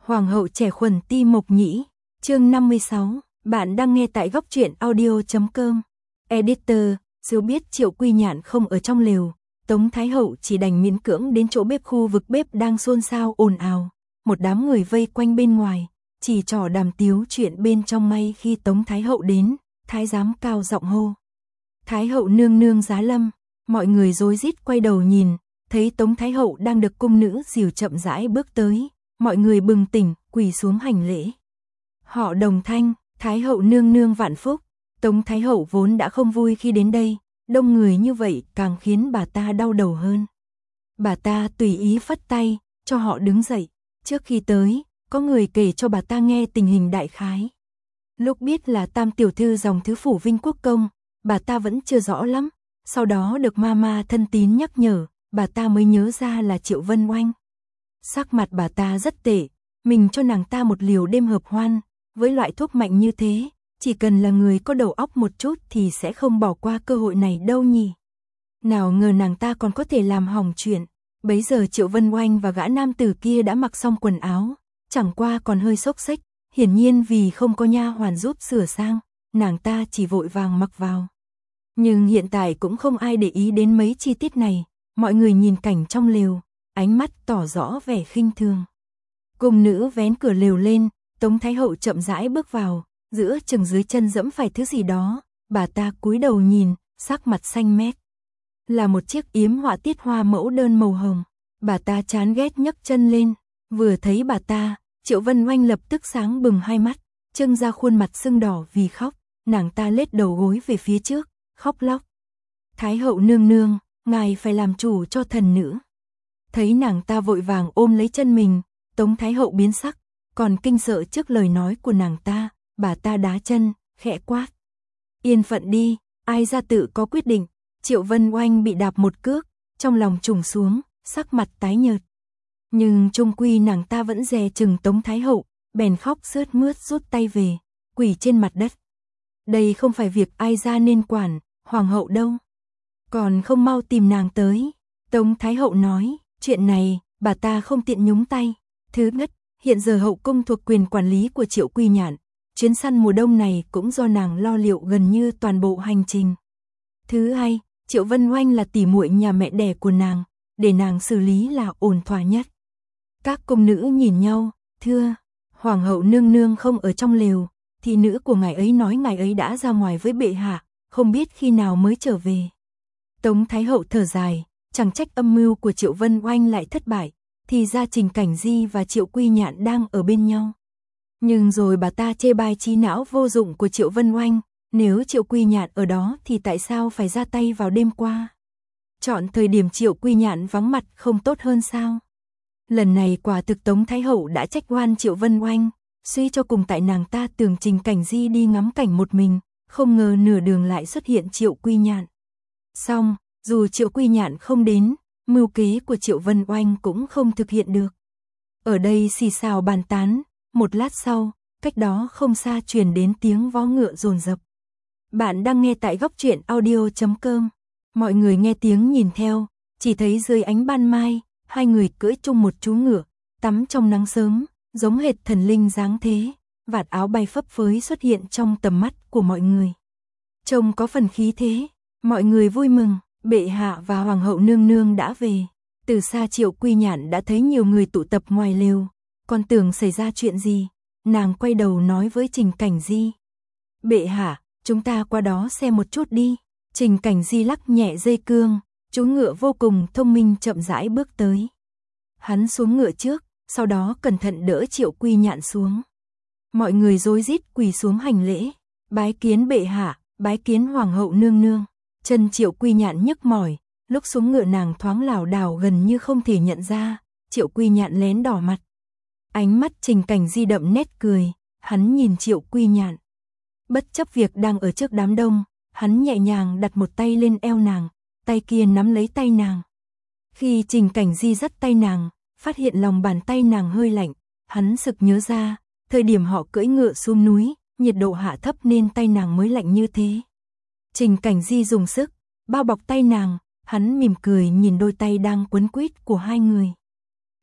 Hoàng hậu trẻ khuẩn Ti Mộc Nhĩ, chương 56, bạn đang nghe tại góc truyện audio.com. Editor, Diêu biết Triệu Quy Nhạn không ở trong lều, Tống Thái Hậu chỉ đành miễn cưỡng đến chỗ bếp, khu vực bếp đang xôn xao ồn ào, một đám người vây quanh bên ngoài, chỉ trò đàm tiếu chuyện bên trong. May khi Tống Thái Hậu đến, Thái giám cao giọng hô: Thái Hậu nương nương giá lâm. Mọi người rối rít quay đầu nhìn, thấy Tống Thái Hậu đang được cung nữ dìu chậm rãi bước tới, mọi người bừng tỉnh, quỳ xuống hành lễ. Họ đồng thanh: Thái Hậu nương nương vạn phúc. Tống Thái Hậu vốn đã không vui khi đến đây, đông người như vậy càng khiến bà ta đau đầu hơn. Bà ta tùy ý phất tay, cho họ đứng dậy. Trước khi tới, có người kể cho bà ta nghe tình hình đại khái. Lúc biết là tam tiểu thư dòng thứ phủ Vinh Quốc công, bà ta vẫn chưa rõ lắm. Sau đó được mama thân tín nhắc nhở, bà ta mới nhớ ra là Triệu Vân Oanh. Sắc mặt bà ta rất tệ, mình cho nàng ta một liều đêm hợp hoan, với loại thuốc mạnh như thế, chỉ cần là người có đầu óc một chút thì sẽ không bỏ qua cơ hội này đâu nhỉ. Nào ngờ nàng ta còn có thể làm hỏng chuyện. Bấy giờ Triệu Vân Oanh và gã nam tử kia đã mặc xong quần áo, chẳng qua còn hơi xốc xếch, hiển nhiên vì không có nha hoàn giúp sửa sang, nàng ta chỉ vội vàng mặc vào. Nhưng hiện tại cũng không ai để ý đến mấy chi tiết này, mọi người nhìn cảnh trong lều, ánh mắt tỏ rõ vẻ khinh thường. Cung nữ vén cửa lều lên, Tống Thái Hậu chậm rãi bước vào, giữa chừng dưới chân dẫm phải thứ gì đó, bà ta cúi đầu nhìn, sắc mặt xanh mét. Là một chiếc yếm họa tiết hoa mẫu đơn màu hồng, bà ta chán ghét nhấc chân lên, vừa thấy bà ta, Triệu Vân Oanh lập tức sáng bừng hai mắt, trưng ra khuôn mặt sưng đỏ vì khóc, nàng ta lết đầu gối về phía trước, khóc lóc. Thái Hậu nương nương, ngài phải làm chủ cho thần nữ. Thấy nàng ta vội vàng ôm lấy chân mình, Tống Thái Hậu biến sắc, còn kinh sợ trước lời nói của nàng ta, bà ta đá chân, khẽ quát: Yên phận đi, ai ra tự có quyết định. Triệu Vân Oanh bị đạp một cước, trong lòng trùng xuống, sắc mặt tái nhợt. Nhưng chung quy nàng ta vẫn dè chừng Tống Thái Hậu, bèn khóc sướt mướt rút tay về, quỳ trên mặt đất. Đây không phải việc ai ra nên quản, hoàng hậu đâu. Còn không mau tìm nàng tới. Tống Thái Hậu nói, chuyện này, bà ta không tiện nhúng tay. Thứ nhất, hiện giờ hậu cung thuộc quyền quản lý của Triệu Quy Nhạn. Chuyến săn mùa đông này cũng do nàng lo liệu gần như toàn bộ hành trình. Thứ hai, Triệu Vân Oanh là tỷ muội nhà mẹ đẻ của nàng, để nàng xử lý là ổn thỏa nhất. Các cung nữ nhìn nhau, thưa, hoàng hậu nương nương không ở trong lều, thị nữ của ngài ấy nói ngài ấy đã ra ngoài với bệ hạ, không biết khi nào mới trở về. Tống Thái Hậu thở dài, chẳng trách âm mưu của Triệu Vân Oanh lại thất bại, thì ra Trình Cảnh Di và Triệu Quy Nhạn đang ở bên nhau. Nhưng rồi bà ta chê bai trí não vô dụng của Triệu Vân Oanh, nếu Triệu Quy Nhạn ở đó thì tại sao phải ra tay vào đêm qua? Chọn thời điểm Triệu Quy Nhạn vắng mặt không tốt hơn sao? Lần này quả thực Tống Thái Hậu đã trách oan Triệu Vân Oanh, suy cho cùng tại nàng ta tưởng Trình Cảnh Di đi ngắm cảnh một mình, không ngờ nửa đường lại xuất hiện Triệu Quy Nhạn. Xong, dù Triệu Quy Nhạn không đến, mưu kế của Triệu Vân Oanh cũng không thực hiện được. Ở đây xì xào bàn tán, một lát sau, cách đó không xa truyền đến tiếng vó ngựa dồn dập. Bạn đang nghe tại góc truyện audio.com. Mọi người nghe tiếng nhìn theo, chỉ thấy dưới ánh ban mai, hai người cưỡi chung một chú ngựa, tắm trong nắng sớm, giống hệt thần linh dáng thế, vạt áo bay phấp phới xuất hiện trong tầm mắt của mọi người. Trông có phần khí thế, mọi người vui mừng, bệ hạ và hoàng hậu nương nương đã về. Từ xa Triệu Quy Nhạn đã thấy nhiều người tụ tập ngoài lều, còn tưởng xảy ra chuyện gì, nàng quay đầu nói với Trình Cảnh Di: Bệ hạ, chúng ta qua đó xem một chút đi. Trình Cảnh Di lắc nhẹ dây cương, chú ngựa vô cùng thông minh chậm rãi bước tới. Hắn xuống ngựa trước, sau đó cẩn thận đỡ Triệu Quy Nhạn xuống. Mọi người rối rít quỳ xuống hành lễ, bái kiến bệ hạ, bái kiến hoàng hậu nương nương. Chân Triệu Quy Nhạn nhức mỏi, lúc xuống ngựa nàng thoáng lảo đảo gần như không thể nhận ra, Triệu Quy Nhạn lén đỏ mặt. Ánh mắt Trình Cảnh Di đậm nét cười, hắn nhìn Triệu Quy Nhạn. Bất chấp việc đang ở trước đám đông, hắn nhẹ nhàng đặt một tay lên eo nàng, tay kia nắm lấy tay nàng. Khi Trình Cảnh Di dắt tay nàng, phát hiện lòng bàn tay nàng hơi lạnh, hắn sực nhớ ra, thời điểm họ cưỡi ngựa xuống núi, nhiệt độ hạ thấp nên tay nàng mới lạnh như thế. Trình Cảnh Di dùng sức bao bọc tay nàng, hắn mỉm cười nhìn đôi tay đang quấn quýt của hai người.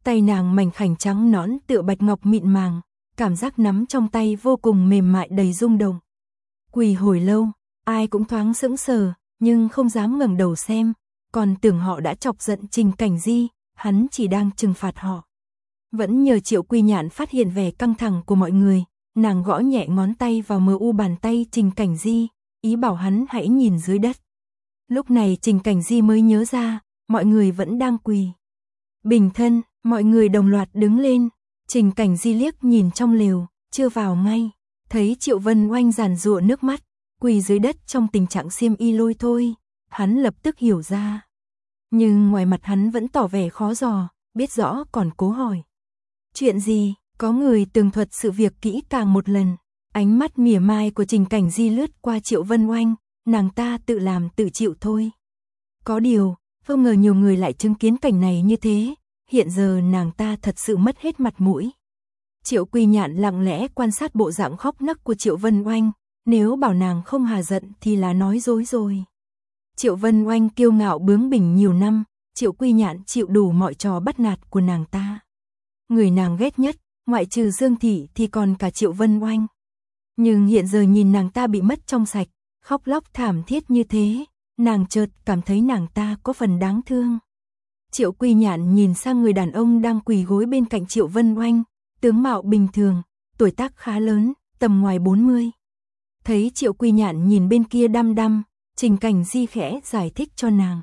Tay nàng mảnh khảnh trắng nõn tựa bạch ngọc mịn màng, cảm giác nắm trong tay vô cùng mềm mại đầy rung động. Quỳ hồi lâu, ai cũng thoáng sững sờ, nhưng không dám ngẩng đầu xem, còn tưởng họ đã chọc giận Trình Cảnh Di, hắn chỉ đang trừng phạt họ. Vẫn nhờ Triệu Quy Nhạn phát hiện vẻ căng thẳng của mọi người, nàng gõ nhẹ ngón tay vào mờ u bàn tay Trình Cảnh Di, ý bảo hắn hãy nhìn dưới đất. Lúc này Trình Cảnh Di mới nhớ ra, mọi người vẫn đang quỳ. Bình thân, mọi người đồng loạt đứng lên, Trình Cảnh Di liếc nhìn trong lều, chưa vào ngay, thấy Triệu Vân Oanh giàn giụa nước mắt, quỳ dưới đất trong tình trạng xiêm y lôi thôi, hắn lập tức hiểu ra. Nhưng ngoài mặt hắn vẫn tỏ vẻ khó dò, biết rõ còn cố hỏi. Chuyện gì? Có người tường thuật sự việc kỹ càng một lần. Ánh mắt mỉa mai của Trình Cảnh Di lướt qua Triệu Vân Oanh, nàng ta tự làm tự chịu thôi. Có điều, không ngờ nhiều người lại chứng kiến cảnh này như thế, hiện giờ nàng ta thật sự mất hết mặt mũi. Triệu Quy Nhạn lặng lẽ quan sát bộ dạng khóc nấc của Triệu Vân Oanh, nếu bảo nàng không hà giận thì là nói dối rồi. Triệu Vân Oanh kiêu ngạo bướng bỉnh nhiều năm, Triệu Quy Nhạn chịu đủ mọi trò bắt nạt của nàng ta. Người nàng ghét nhất, ngoại trừ Dương Thị thì còn cả Triệu Vân Oanh. Nhưng hiện giờ nhìn nàng ta bị mất trong sạch, khóc lóc thảm thiết như thế, nàng chợt cảm thấy nàng ta có phần đáng thương. Triệu Quy Nhạn nhìn sang người đàn ông đang quỳ gối bên cạnh Triệu Vân Oanh, tướng mạo bình thường, tuổi tác khá lớn, tầm ngoài 40. Thấy Triệu Quy Nhạn nhìn bên kia đăm đăm, Trình Cảnh Di khẽ giải thích cho nàng.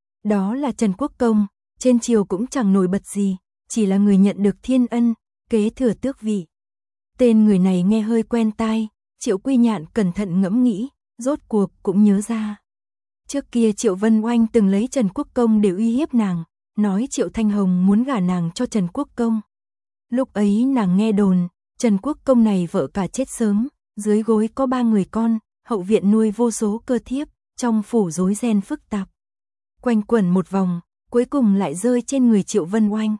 Đó là Trần Quốc Công, trên triều cũng chẳng nổi bật gì, chỉ là người nhận được thiên ân, kế thừa tước vị. Tên người này nghe hơi quen tai, Triệu Quy Nhạn cẩn thận ngẫm nghĩ, rốt cuộc cũng nhớ ra. Trước kia Triệu Vân Oanh từng lấy Trần Quốc Công để uy hiếp nàng, nói Triệu Thanh Hồng muốn gả nàng cho Trần Quốc Công. Lúc ấy nàng nghe đồn, Trần Quốc Công này vợ cả chết sớm, dưới gối có 3 người con, hậu viện nuôi vô số cơ thiếp, trong phủ rối ren phức tạp. Quanh quẩn một vòng, cuối cùng lại rơi trên người Triệu Vân Oanh.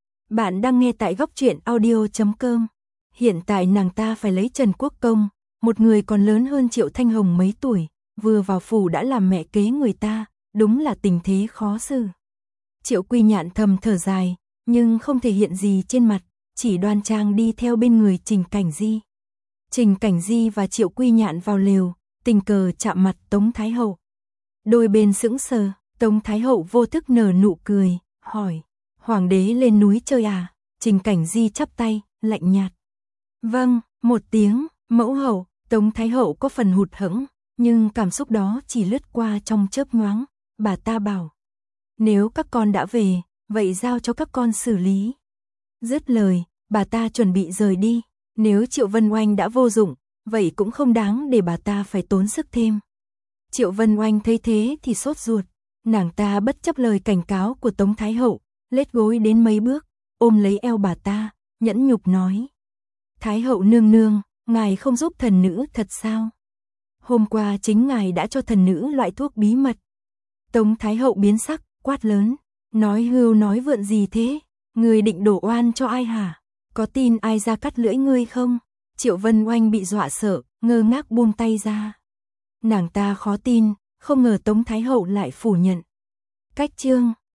Bạn đang nghe tại góc truyện audio.com. Hiện tại nàng ta phải lấy Trần Quốc Công, một người còn lớn hơn Triệu Thanh Hồng mấy tuổi, vừa vào phủ đã làm mẹ kế người ta, đúng là tình thế khó xử. Triệu Quy Nhạn thầm thở dài, nhưng không thể hiện gì trên mặt, chỉ đoan trang đi theo bên người Trình Cảnh Di. Trình Cảnh Di và Triệu Quy Nhạn vào lều, tình cờ chạm mặt Tống Thái Hậu. Đôi bên sững sờ, Tống Thái Hậu vô thức nở nụ cười, hỏi, Hoàng đế lên núi chơi à? Trình Cảnh Di chắp tay, lạnh nhạt. Vâng, một tiếng, mẫu hậu. Tống Thái Hậu có phần hụt hẫng, nhưng cảm xúc đó chỉ lướt qua trong chớp nhoáng, bà ta bảo. Nếu các con đã về, vậy giao cho các con xử lý. Dứt lời, bà ta chuẩn bị rời đi, nếu Triệu Vân Oanh đã vô dụng, vậy cũng không đáng để bà ta phải tốn sức thêm. Triệu Vân Oanh thấy thế thì sốt ruột, nàng ta bất chấp lời cảnh cáo của Tống Thái Hậu, lết gối đến mấy bước, ôm lấy eo bà ta, nhẫn nhục nói. Thái Hậu nương nương, ngài không giúp thần nữ thật sao? Hôm qua chính ngài đã cho thần nữ loại thuốc bí mật. Tống Thái Hậu biến sắc, quát lớn, nói hưu nói vượn gì thế? Người định đổ oan cho ai hả? Có tin ai ra cắt lưỡi ngươi không? Triệu Vân Oanh bị dọa sợ, ngơ ngác buông tay ra. Nàng ta khó tin, không ngờ Tống Thái Hậu lại phủ nhận. Cách chương